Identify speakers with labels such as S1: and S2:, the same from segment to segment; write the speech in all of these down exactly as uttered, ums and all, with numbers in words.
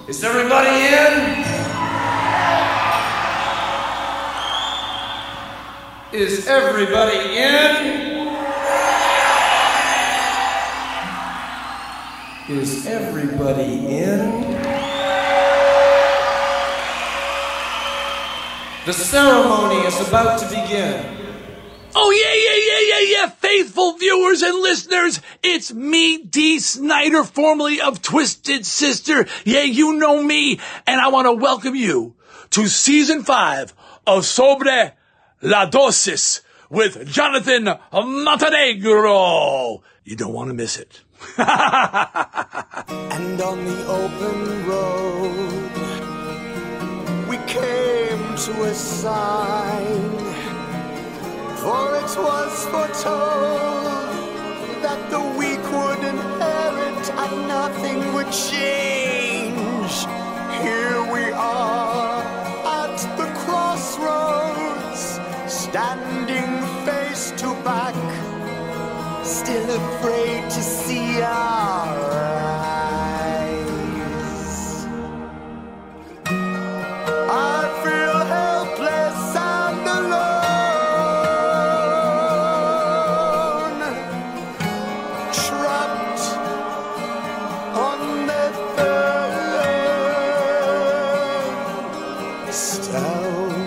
S1: Is everybody in? Is everybody in? Is everybody in? The ceremony is about to begin.
S2: Oh, yeah, yeah, yeah, yeah, yeah, faithful viewers and listeners, it's me, Dee Snider, formerly of Twisted Sister. Yeah, you know me, and I want to welcome you to season five of Sobre la Dosis with Jonathan Montenegro. You don't want to miss it.
S3: And on the open road, we came to a sign, for it was foretold that the weak would inherit and nothing would change. Here we are at the crossroads, standing face to back, still afraid to see our eyes. I feel helpless and alone, trapped on the third stone.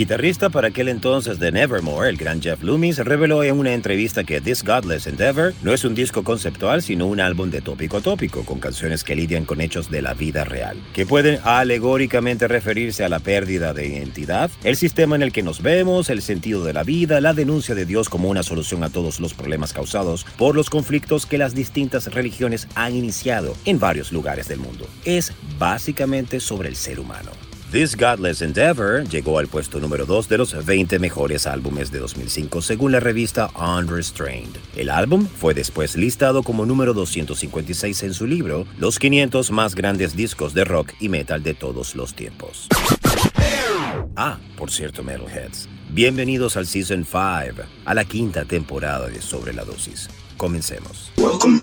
S4: guitarrista para aquel entonces de Nevermore, el gran Jeff Loomis, reveló en una entrevista que This Godless Endeavor no es un disco conceptual, sino un álbum de tópico a tópico, con canciones que lidian con hechos de la vida real, que pueden alegóricamente referirse a la pérdida de identidad, el sistema en el que nos vemos, el sentido de la vida, la denuncia de Dios como una solución a todos los problemas causados por los conflictos que las distintas religiones han iniciado en varios lugares del mundo. Es básicamente sobre el ser humano. This Godless Endeavor llegó al puesto número dos de los veinte mejores álbumes de dos mil cinco según la revista Unrestrained. El álbum fue después listado como número doscientos cincuenta y seis en su libro Los quinientos más grandes discos de rock y metal de todos los tiempos. Ah, por cierto, Metalheads, bienvenidos al Season cinco, a la quinta temporada de Sobre la Dosis. Comencemos.
S5: Welcome.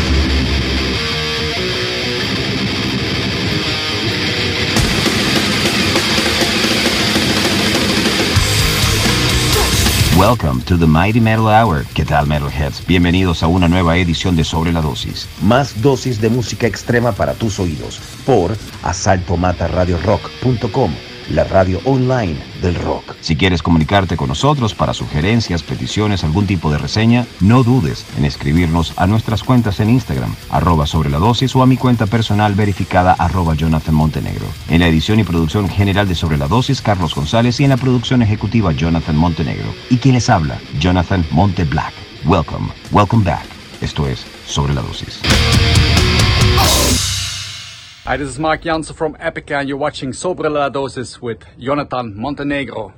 S6: Welcome to the Mighty Metal Hour. ¿Qué tal, Metalheads? Bienvenidos a una nueva edición de Sobre la Dosis.
S7: Más dosis de música extrema para tus oídos por asalto mata radio rock punto com, la radio online del rock.
S6: Si quieres comunicarte con nosotros para sugerencias, peticiones, algún tipo de reseña, no dudes en escribirnos a nuestras cuentas en Instagram, arroba sobre la dosis, o a mi cuenta personal verificada, arroba Jonathan Montenegro. En la edición y producción general de Sobre la Dosis, Carlos González, y en la producción ejecutiva, Jonathan Montenegro. Y quien les habla, Jonathan Monte Black. Welcome, welcome back. Esto es Sobre la Dosis.
S8: Hi, this is Mark Jansen from Epica, and you're watching Sobre la Dosis with Jonathan Montenegro.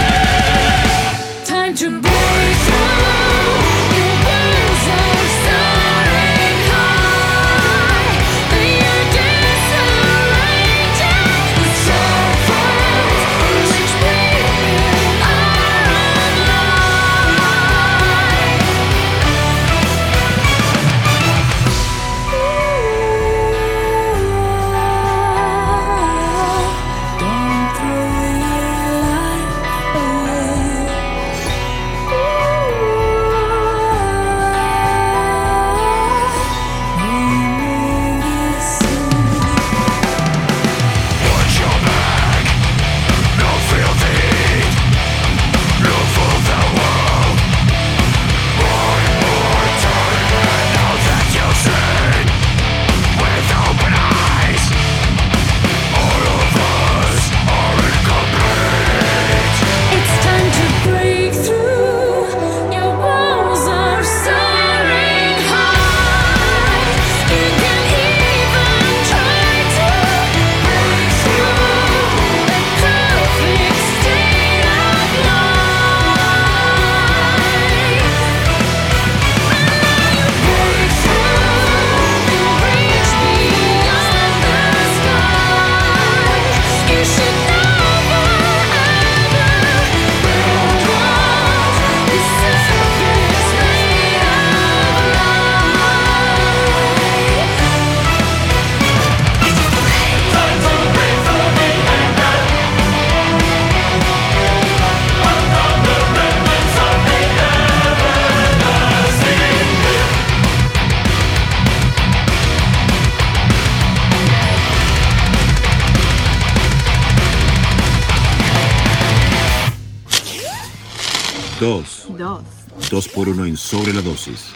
S9: To break through, you burn so, so
S6: Dos.
S5: Dos.
S6: Dos por uno en Sobre la Dosis.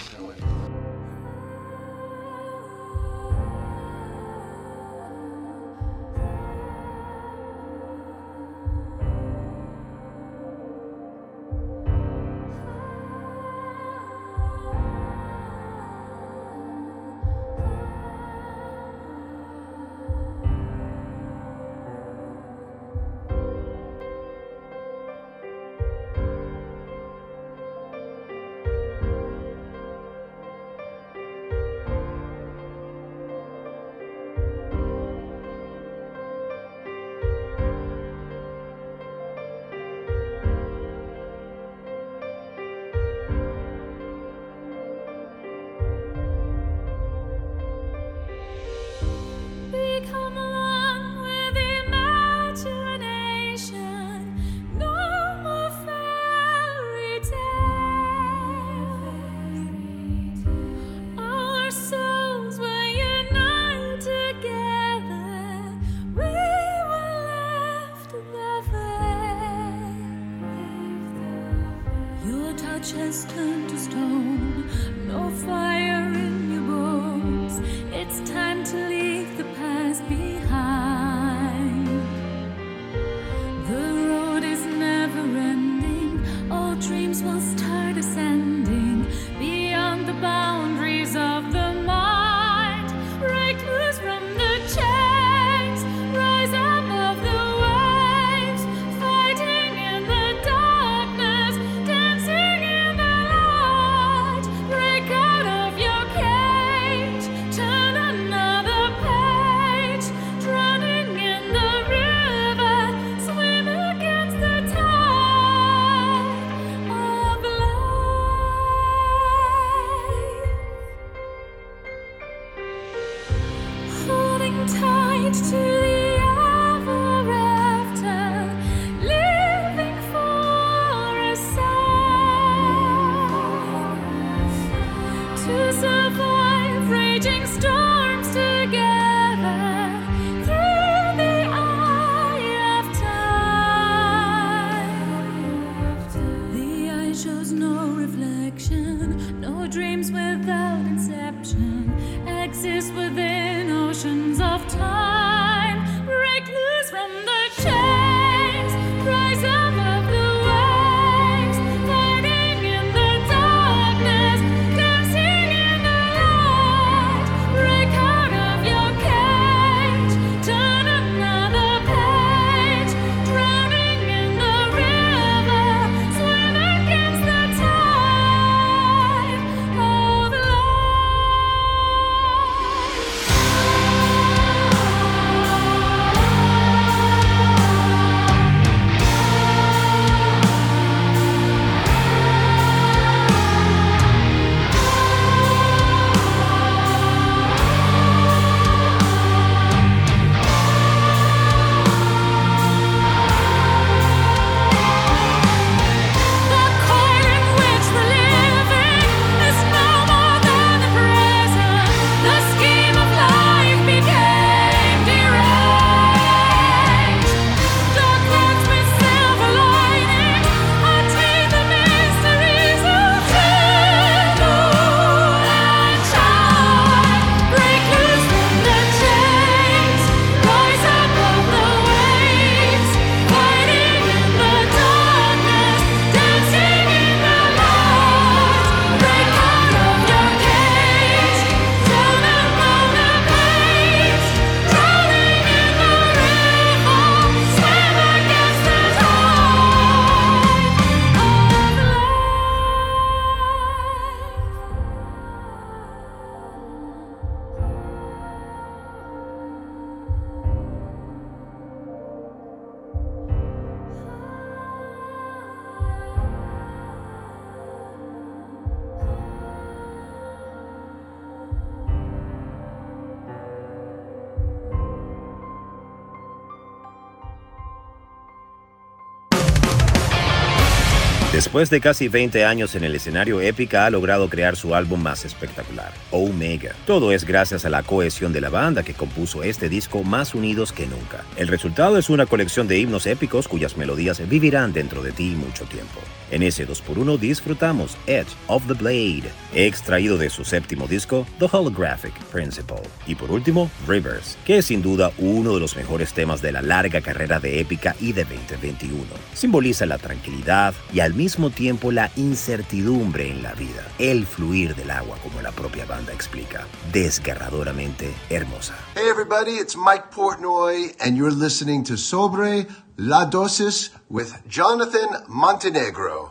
S9: Has turned to stone, no fire in your bones. It's time to leave the past behind. The road is never ending, all dreams will start ascending beyond the boundaries of the mind. Break loose from the chains, rise above the waves, fighting in the darkness, dancing in the light. Break out of your cage, turn another page, drowning in the river, swim against the tide of life. Holding tight to the ever after, living for a sign. To survive raging storms together through the eye of time. The eye shows no reflection, no dreams without inception, exist within oceans of time. Break loose from the chains, rise above the waves, fighting in the darkness, dancing in the light. Break out of your cage, turn another page, drowning in the river, swim against the tide of life.
S4: Después de casi veinte años en el escenario, Epica ha logrado crear su álbum más espectacular, Omega. Todo es gracias a la cohesión de la banda que compuso este disco más unidos que nunca. El resultado es una colección de himnos épicos cuyas melodías vivirán dentro de ti mucho tiempo. En ese dos por uno disfrutamos Edge of the Blade, extraído de su séptimo disco, The Holographic Principle. Y por último, Rivers, que es sin duda uno de los mejores temas de la larga carrera de Epica y de veinte veintiuno. Simboliza la tranquilidad y al mismo tiempo la incertidumbre en la vida, el fluir del agua, como la propia banda explica, desgarradoramente hermosa.
S3: Hey everybody, it's Mike Portnoy, and you're listening to Sobre La Dosis with Jonathan Montenegro.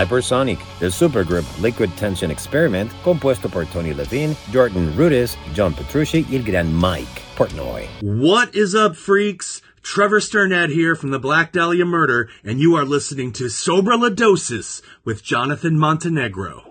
S4: Supersonic, del supergroup Liquid Tension Experiment, compuesto por Tony Levine, Jordan Rudess, John Petrucci y el gran Mike Portnoy.
S5: What is up, freaks? Trevor Sternad here from the Black Dahlia Murder, and you are listening to Sobre La Dosis with Jonathan Montenegro.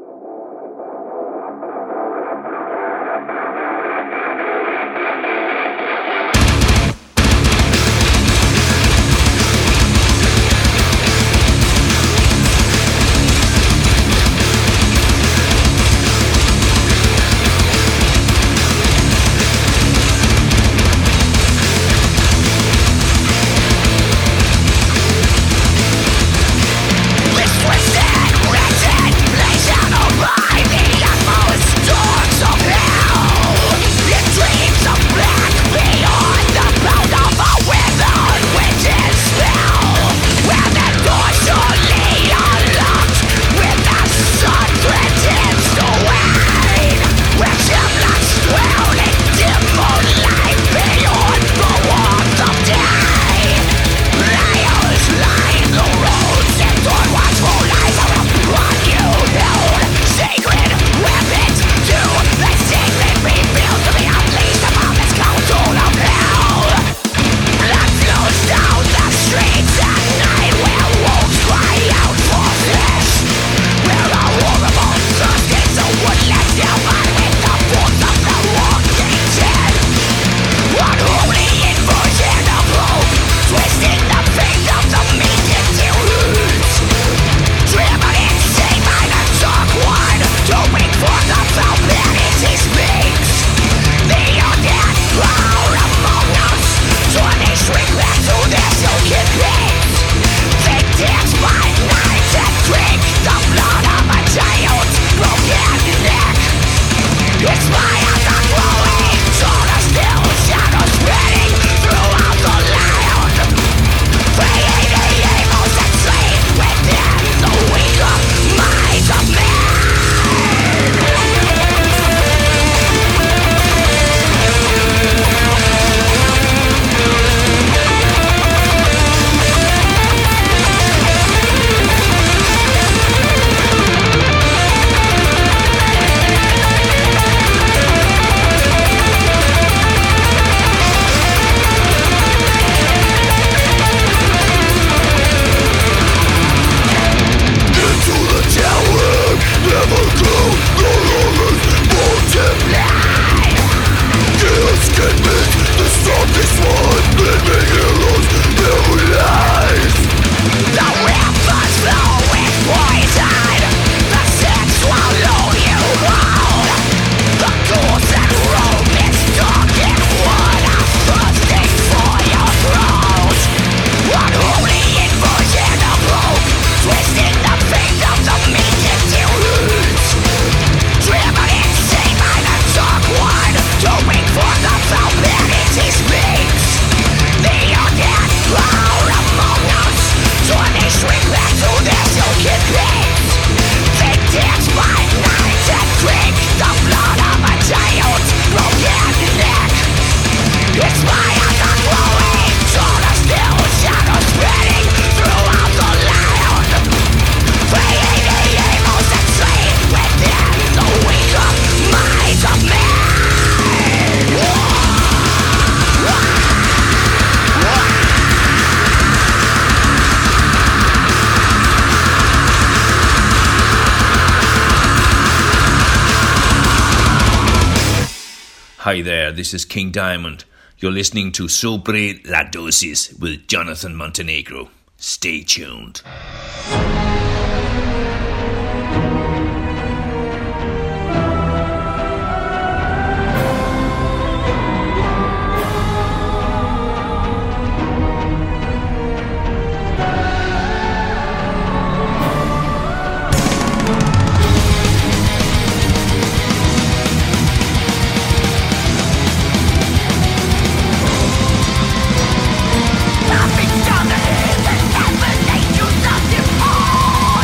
S10: Hi there, this is King Diamond. You're listening to Sobre La Dosis with Jonathan Montenegro. Stay tuned.
S11: Nothing's done to hit and never let you something more.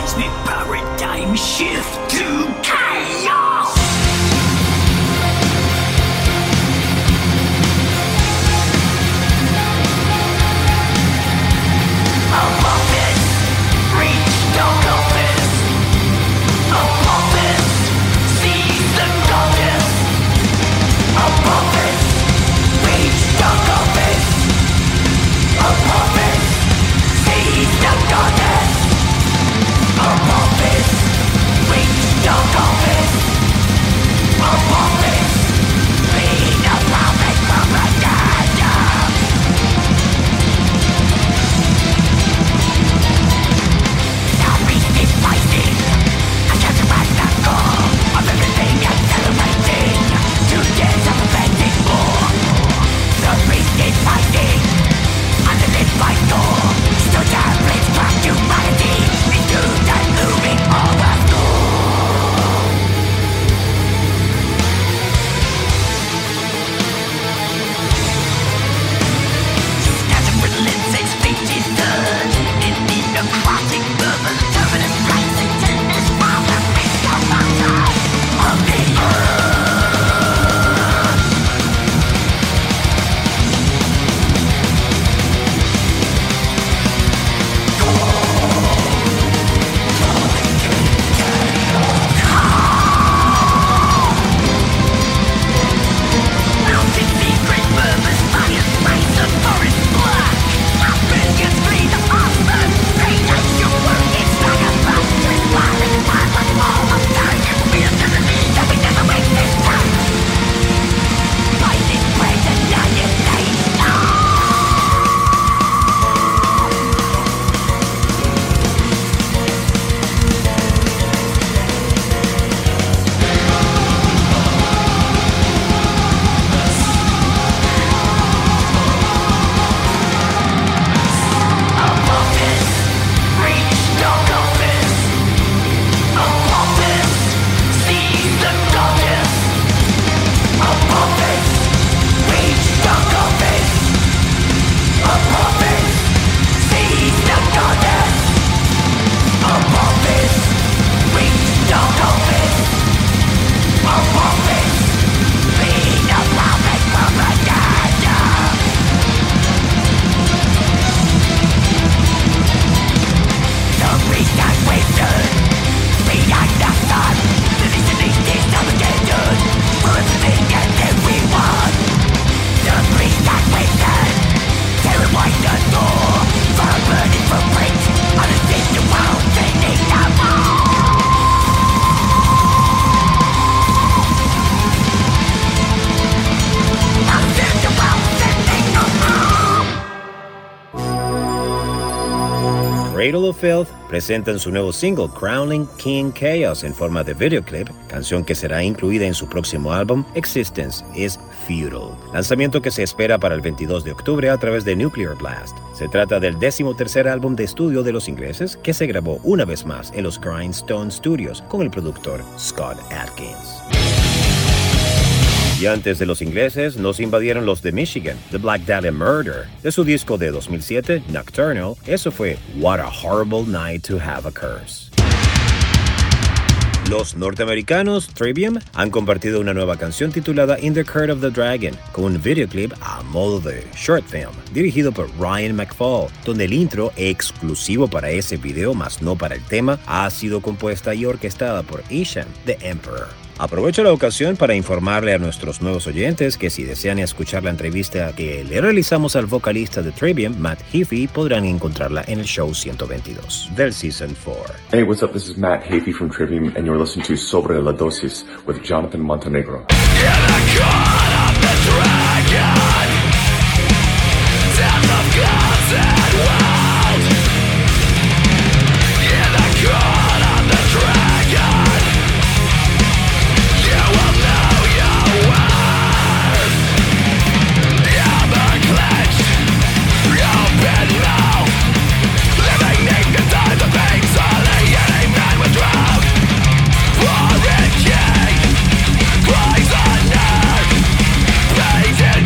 S11: cosmic paradigm shift to chaos. Above this, reach dark office. Above this, seize the goddess. Above this, reach dark office. Above this, seize the goddess. Above this, reach dark office. Above this, lead a prophet propaganda. The beast is fighting. I can't survive the core of everything accelerating. Two days of avenging war. The beast is fighting. Under this vital, still tablets track humanity into the looming horror school. Scattered with lenses, fate is done. In the necrotic bubble, terminus rising till this world has been come outside of the earth. Mountain secret purpose, fire, spice, the forest black. Our billions flee the Osman. Pain as you work, it's like a bus. It's wild and wild, but all of time. It feels to the need that we never waste this time. Fight is great and annihilation. Above this, reach dark office. Above this, seize the goddess. Above this, reach dark office. Above this, seize the goddess. Above this, reach dark office. Above this, lead a prophet propaganda. The beast has wasted behind the sun. The vision is disappointed for everything and everyone. The beast has wasted terrified the door for a burning footprint on a distant world they need no more. A distant world they need no more.
S4: Cradle of Filth presentan su nuevo single Crowning King Chaos en forma de videoclip, canción que será incluida en su próximo álbum Existence is Futile, lanzamiento que se espera para el veintidós de octubre a través de Nuclear Blast. Se trata del decimotercer álbum de estudio de los ingleses que se grabó una vez más en los Grindstone Studios con el productor Scott Adkins. Y antes de los ingleses, nos invadieron los de Michigan, The Black Dahlia Murder. De su disco de dos mil siete, Nocturnal, eso fue What a Horrible Night to Have a Curse. Los norteamericanos Trivium han compartido una nueva canción titulada In the Court of the Dragon, con un videoclip a modo de short film, dirigido por Ryan McFall, donde el intro, exclusivo para ese video, más no para el tema, ha sido compuesta y orquestada por Isham, The Emperor. Aprovecho la ocasión para informarle a nuestros nuevos oyentes que si desean escuchar la entrevista que le realizamos al vocalista de Trivium, Matt Heafy, podrán encontrarla en el show ciento veintidós del Season four.
S12: Hey, what's up? This is Matt Heafy from Trivium, and you're listening to Sobre la Dosis with Jonathan Montenegro.
S11: Poison earth, painted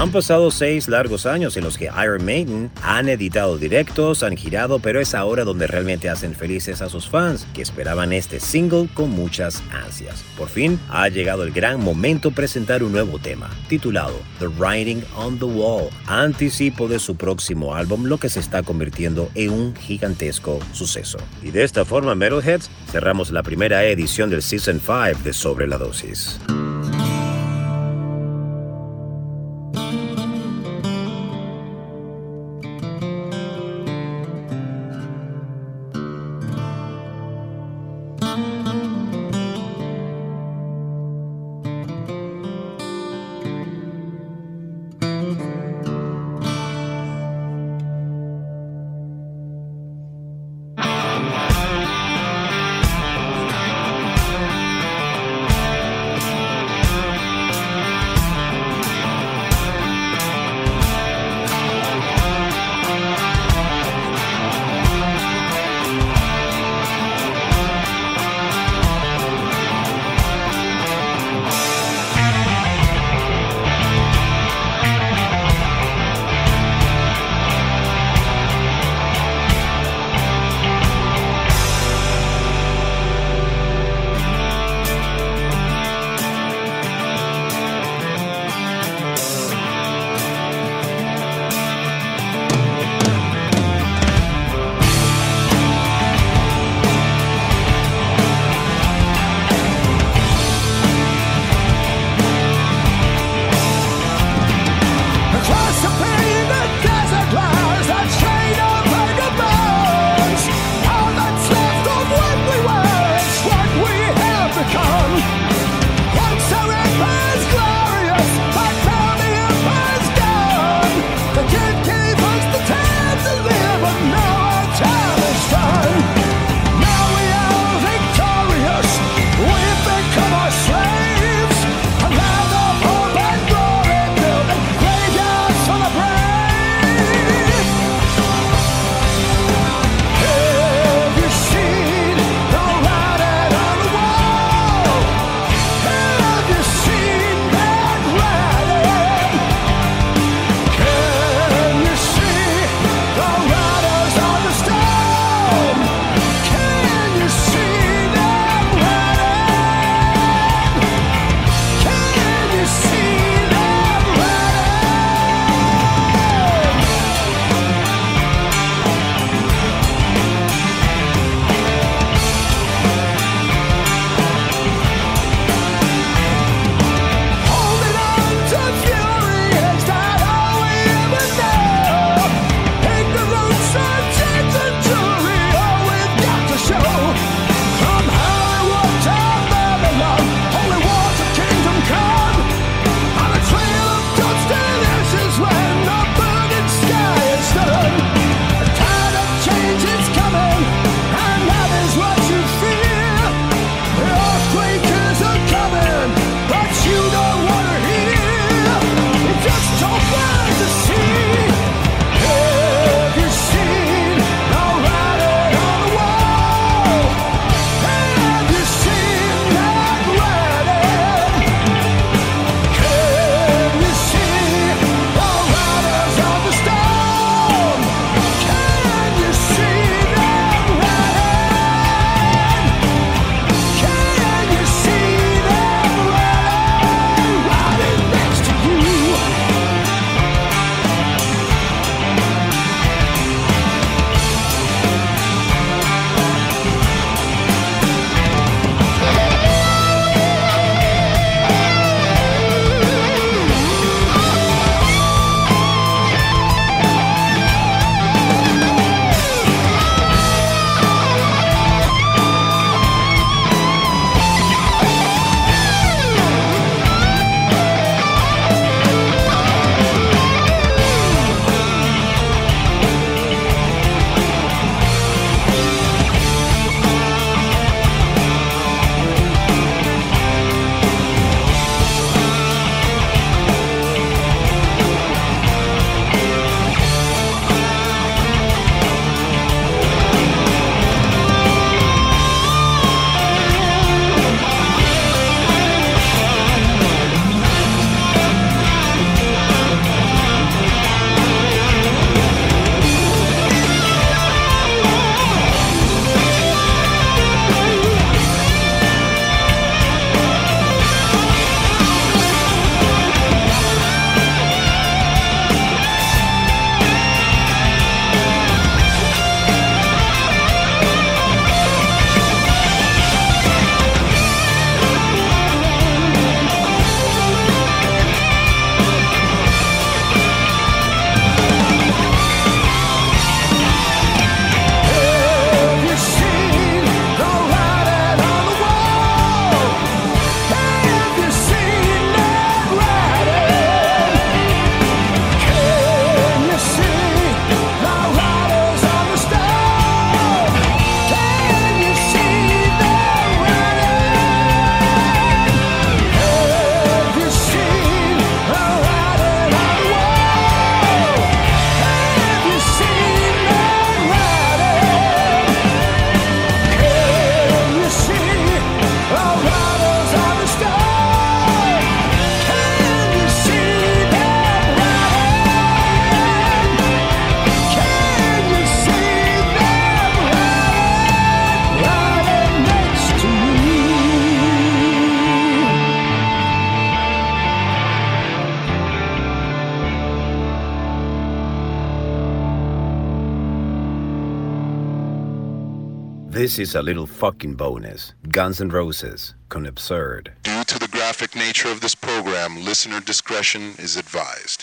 S4: Han pasado seis largos años en los que Iron Maiden han editado directos, han girado, pero es ahora donde realmente hacen felices a sus fans, que esperaban este single con muchas ansias. Por fin ha llegado el gran momento presentar un nuevo tema, titulado The Writing on the Wall, anticipo de su próximo álbum, lo que se está convirtiendo en un gigantesco suceso. Y de esta forma, Metalheads, cerramos la primera edición del Season cinco de Sobre la Dosis. This is a little fucking bonus. Guns N' Roses con Absurd.
S13: Due to the graphic nature of this program, listener discretion is advised.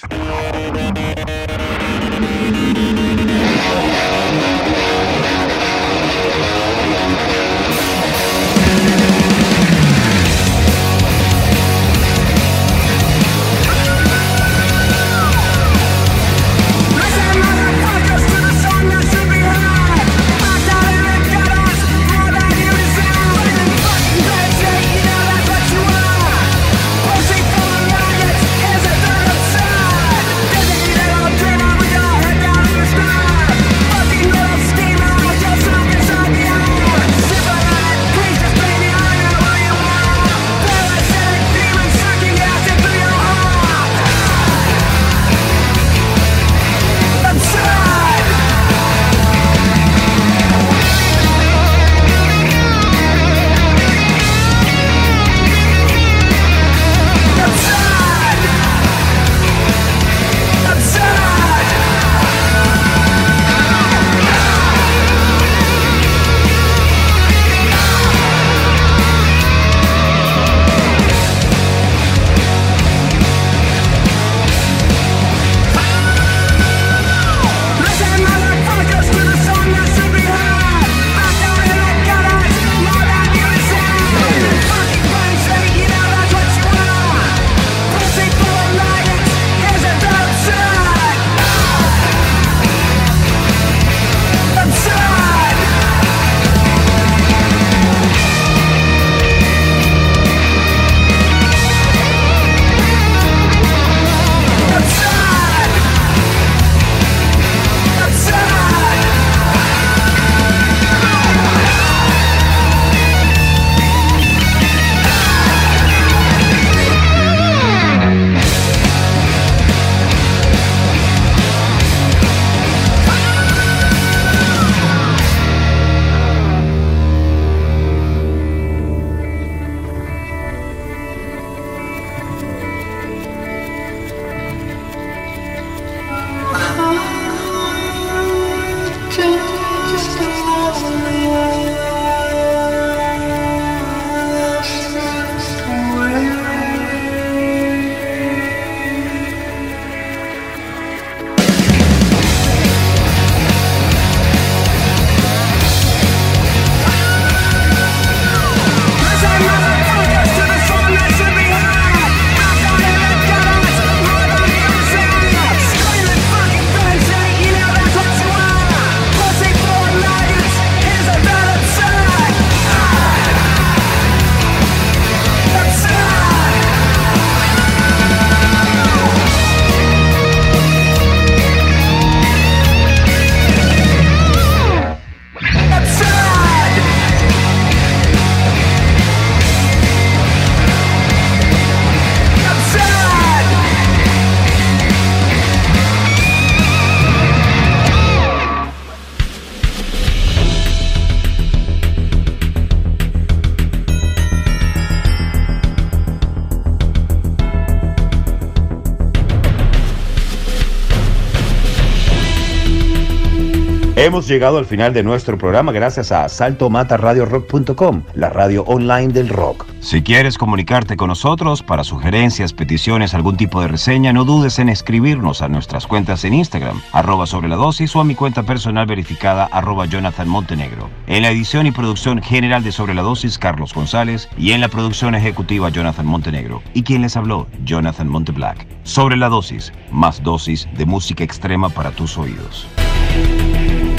S7: Hemos llegado al final de nuestro programa gracias a salto mata radio rock punto com, la radio online del rock.
S6: Si quieres comunicarte con nosotros para sugerencias, peticiones, algún tipo de reseña, no dudes en escribirnos a nuestras cuentas en Instagram, arroba sobre la dosis, o a mi cuenta personal verificada, arroba Jonathan Montenegro. En la edición y producción general de Sobre la Dosis, Carlos González, y en la producción ejecutiva, Jonathan Montenegro. Y quien les habló, Jonathan Monteblack. Sobre la Dosis, más dosis de música extrema para tus oídos.